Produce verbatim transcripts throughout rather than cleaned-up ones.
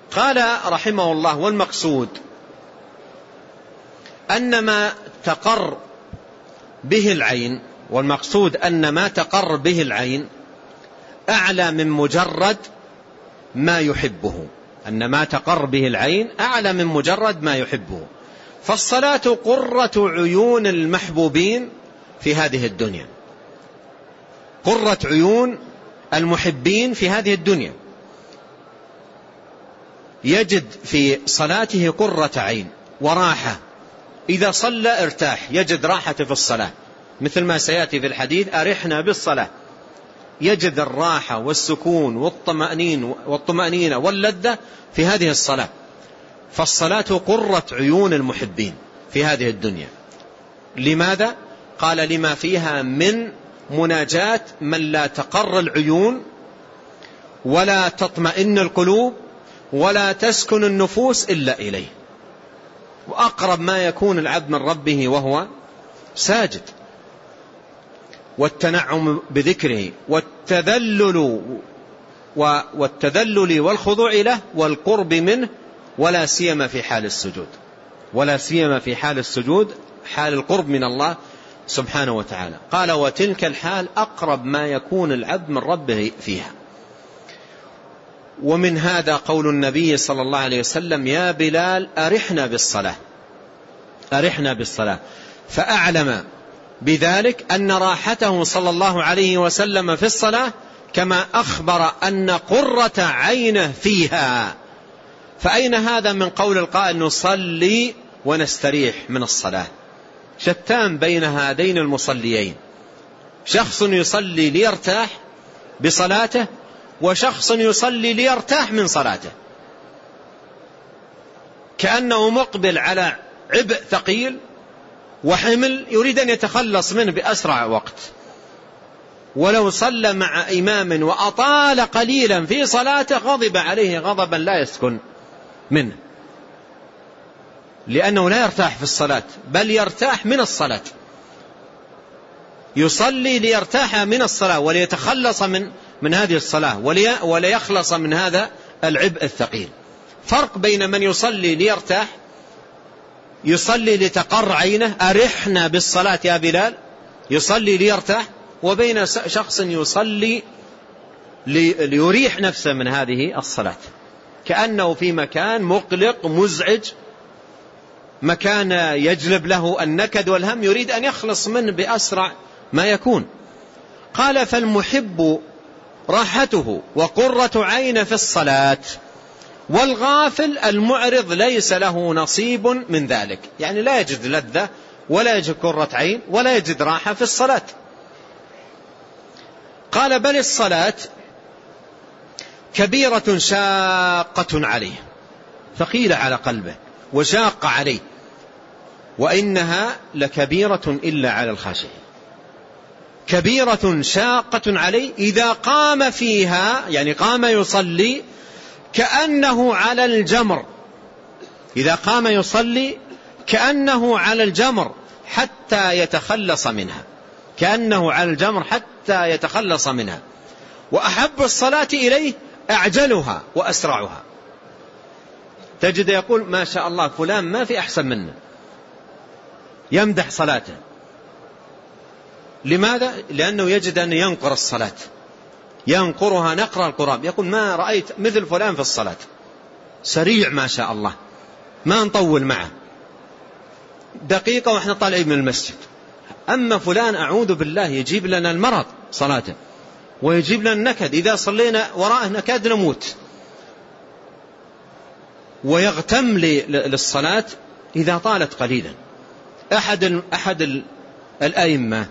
قال رحمه الله: والمقصود أن ما تقر به العين والمقصود أن ما تقر به العين أعلى من مجرد ما يحبه أن ما تقر به العين أعلى من مجرد ما يحبه. فالصلاة قرة عيون المحبوبين في هذه الدنيا، قرة عيون المحبين في هذه الدنيا، يجد في صلاته قرة عين وراحة. إذا صلى ارتاح، يجد راحة في الصلاة، مثل ما سيأتي في الحديث: أرحنا بالصلاة. يجد الراحة والسكون والطمأنين والطمأنينة واللذة في هذه الصلاة. فالصلاة قرة عيون المحبين في هذه الدنيا. لماذا؟ قال: لما فيها من مناجاة من لا تقر العيون ولا تطمئن القلوب ولا تسكن النفوس إلا إليه. وأقرب ما يكون العبد من ربه وهو ساجد، والتنعم بذكره والتذلل والتذلل والخضوع له والقرب منه، ولا سيما في حال السجود، ولا سيما في حال السجود، حال القرب من الله سبحانه وتعالى. قال: وتلك الحال أقرب ما يكون العبد من ربه فيها. ومن هذا قول النبي صلى الله عليه وسلم: يا بلال أرحنا بالصلاة، أرحنا بالصلاة. فأعلم بذلك أن راحته صلى الله عليه وسلم في الصلاة كما أخبر أن قرة عينه فيها. فأين هذا من قول القائل: نصلي ونستريح من الصلاة؟ شتان بين هذين المصليين، شخص يصلي ليرتاح بصلاته، وشخص يصلي ليرتاح من صلاته، كأنه مقبل على عبء ثقيل وحمل يريد أن يتخلص منه بأسرع وقت. ولو صلى مع إمام وأطال قليلا في صلاته غضب عليه غضبا لا يسكن منه، لأنه لا يرتاح في الصلاة، بل يرتاح من الصلاة. يصلي ليرتاح من الصلاة وليتخلص من من هذه الصلاة وليخلص من هذا العبء الثقيل. فرق بين من يصلي ليرتاح، يصلي لتقر عينه، أرحنا بالصلاة يا بلال، يصلي ليرتاح، وبين شخص يصلي ليريح نفسه من هذه الصلاة، كأنه في مكان مقلق مزعج، مكان يجلب له النكد والهم، يريد أن يخلص منه بأسرع ما يكون. قال: فالمحب راحته وقرة عين في الصلاة، والغافل المعرض ليس له نصيب من ذلك. يعني لا يجد لذة ولا يجد قرة عين ولا يجد راحة في الصلاة. قال: بل الصلاة كبيرة شاقة عليه، ثقيلة على قلبه وشاقة عليه، وإنها لكبيرة إلا على الخاشعين. كبيرة شاقة عليه، إذا قام فيها يعني قام يصلي كأنه على الجمر، إذا قام يصلي كأنه على الجمر حتى يتخلص منها، كأنه على الجمر حتى يتخلص منها. وأحب الصلاة إليه أعجلها وأسرعها. تجد يقول: ما شاء الله فلان ما في أحسن منه، يمدح صلاته. لماذا؟ لأنه يجد أن ينقر الصلاة، ينقرها نقر القراب. يقول: ما رأيت مثل فلان في الصلاة، سريع ما شاء الله، ما نطول معه دقيقة وإحنا طالعين من المسجد. أما فلان أعوذ بالله يجيب لنا المرض صلاته، ويجيب لنا النكد، إذا صلينا وراءه نكاد نموت. ويغتم للصلاة إذا طالت قليلا. أحد أحد الأئمة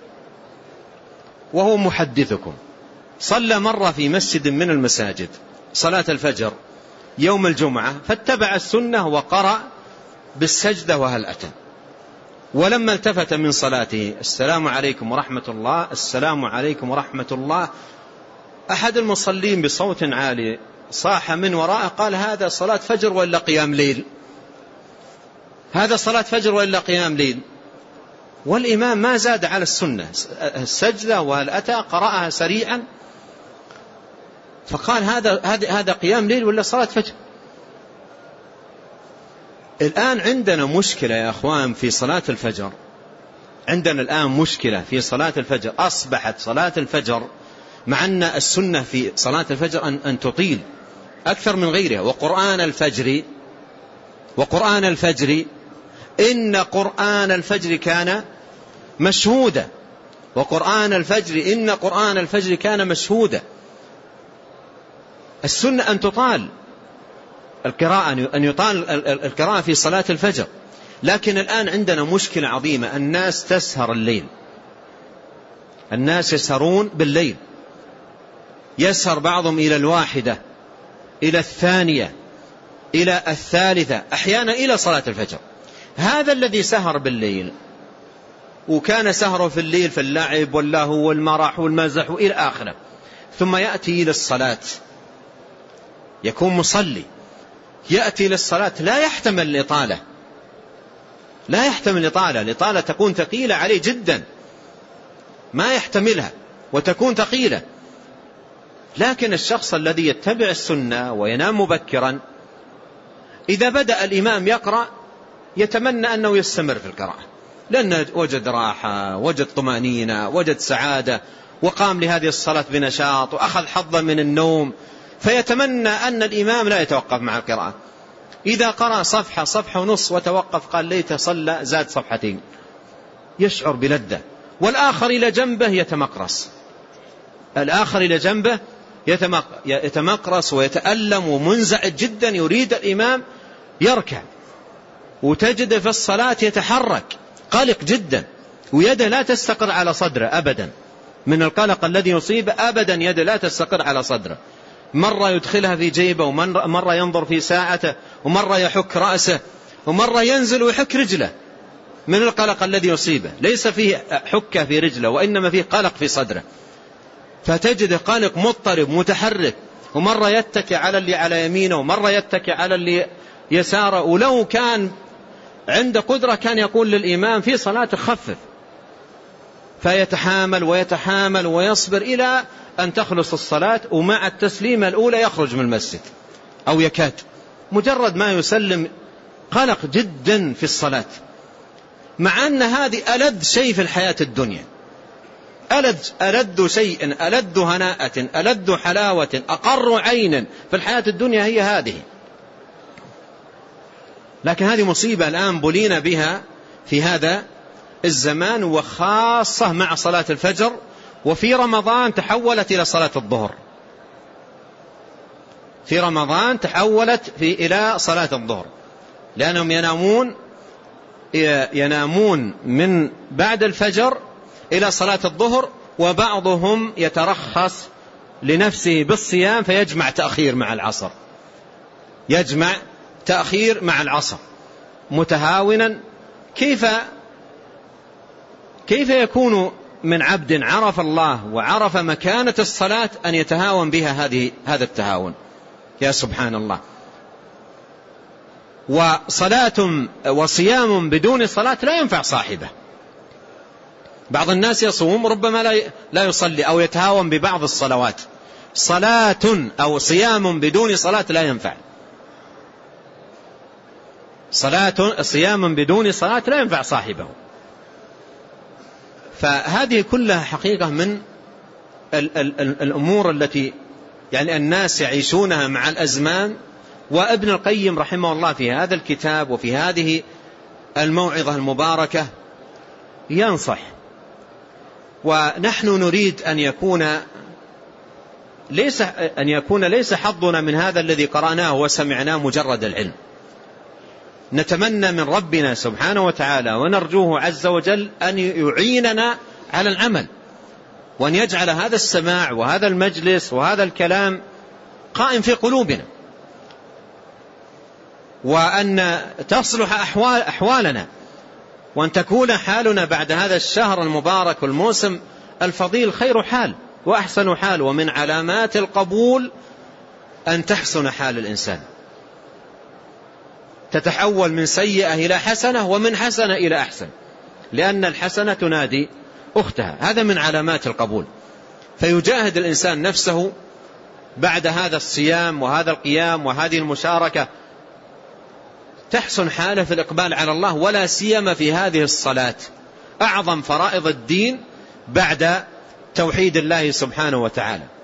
وهو محدثكم صلى مرة في مسجد من المساجد صلاة الفجر يوم الجمعة، فاتبع السنة وقرأ بالسجدة وهل أتى. ولما التفت من صلاته: السلام عليكم ورحمة الله، السلام عليكم ورحمة الله، أحد المصلين بصوت عالي صاح من وراءه قال: هذا صلاة فجر ولا قيام ليل؟ هذا صلاة فجر ولا قيام ليل؟ والإمام ما زاد على السنة، السجدة وهل أتى قرأها سريعا، فقال: هذا هذا هذا قيام ليل ولا صلاة فجر؟ الآن عندنا مشكلة يا أخوان في صلاة الفجر. عندنا الآن مشكلة في صلاة الفجر. أصبحت صلاة الفجر مع أن السنة في صلاة الفجر أن, أن تطيل أكثر من غيرها. وقرآن الفجر وقرآن الفجر إن قرآن الفجر كان مشهودا. وقرآن الفجر إن قرآن الفجر كان مشهودا. السنة أن تطال القراءة، أن يطال القراءة في صلاة الفجر. لكن الآن عندنا مشكلة عظيمة، الناس تسهر الليل، الناس يسهرون بالليل، يسهر بعضهم إلى الواحدة، إلى الثانية، إلى الثالثة، أحيانا إلى صلاة الفجر. هذا الذي سهر بالليل وكان سهره في الليل في اللعب واللهو والمرح والمزح إلى آخره، ثم يأتي إلى الصلاة، يكون مصلي، يأتي للصلاة لا يحتمل الإطالة، لا يحتمل الإطالة. الإطالة تكون ثقيلة عليه جدا، ما يحتملها وتكون ثقيلة. لكن الشخص الذي يتبع السنة وينام مبكرا، إذا بدأ الإمام يقرأ يتمنى أنه يستمر في القراءة، لأنه وجد راحة، وجد طمأنينة، وجد سعادة، وقام لهذه الصلاة بنشاط، وأخذ حظا من النوم، فيتمنى أن الإمام لا يتوقف مع القراءة. إذا قرأ صفحة صفحة ونص وتوقف قال ليت صلى زاد صفحتين، يشعر بلذة. والآخر إلى جنبه يتمقرص، الآخر إلى جنبه يتمقرص ويتألم ومنزعج جدا، يريد الإمام يركع، وتجد في الصلاة يتحرك قلق جدا، ويده لا تستقر على صدره أبدا من القلق الذي يصيب، أبدا يده لا تستقر على صدره، مرة يدخلها في جيبه، ومرة ينظر في ساعته، ومرة يحك رأسه، ومرة ينزل ويحك رجله من القلق الذي يصيبه. ليس فيه حكة في رجله، وإنما فيه قلق في صدره، فتجد قلق مضطرب متحرك، ومرة يتكي على اللي على يمينه، ومرة يتكي على اللي يساره. ولو كان عند قدرة كان يقول للإمام في صلاة خفف، فيتحامل ويتحامل ويصبر إلى أن تخلص الصلاة، ومع التسليمة الأولى يخرج من المسجد أو يكاد، مجرد ما يسلم قلق جدا في الصلاة، مع أن هذه ألذ شيء في الحياة الدنيا، ألذ ألذ شيء، ألذ هناءة، ألذ حلاوة، أقر عين في الحياة الدنيا هي هذه. لكن هذه مصيبة الآن بلينا بها في هذا الزمان، وخاصة مع صلاة الفجر. وفي رمضان تحولت إلى صلاة الظهر، في رمضان تحولت في إلى صلاة الظهر، لأنهم ينامون ينامون من بعد الفجر إلى صلاة الظهر، وبعضهم يترخص لنفسه بالصيام فيجمع تأخير مع العصر، يجمع تأخير مع العصر متهاونا. كيف كيف يكون من عبد عرف الله وعرف مكانة الصلاة أن يتهاون بها هذه هذا التهاون؟ يا سبحان الله. وصلاة وصيام بدون صلاة لا ينفع صاحبه. بعض الناس يصوم ربما لا لا يصلي أو يتهاون ببعض الصلوات. صلاة أو صيام بدون صلاة لا ينفع. صلاة صيام بدون صلاة لا ينفع صاحبه. فهذه كلها حقيقة من ال ال ال الأمور التي يعني الناس يعيشونها مع الأزمان. وابن القيم رحمه الله في هذا الكتاب وفي هذه الموعظة المباركة ينصح. ونحن نريد أن يكون ليس أن يكون ليس حظنا من هذا الذي قرأناه وسمعناه مجرد العلم. نتمنى من ربنا سبحانه وتعالى ونرجوه عز وجل أن يعيننا على العمل، وأن يجعل هذا السماع وهذا المجلس وهذا الكلام قائم في قلوبنا، وأن تصلح أحوال أحوالنا، وأن تكون حالنا بعد هذا الشهر المبارك والموسم الفضيل خير حال وأحسن حال. ومن علامات القبول أن تحسن حال الإنسان، تتحول من سيئة إلى حسنة ومن حسنة إلى أحسن، لأن الحسنة تنادي أختها. هذا من علامات القبول. فيجاهد الإنسان نفسه بعد هذا الصيام وهذا القيام وهذه المشاركة تحسن حاله في الإقبال على الله، ولا سيما في هذه الصلاة أعظم فرائض الدين بعد توحيد الله سبحانه وتعالى.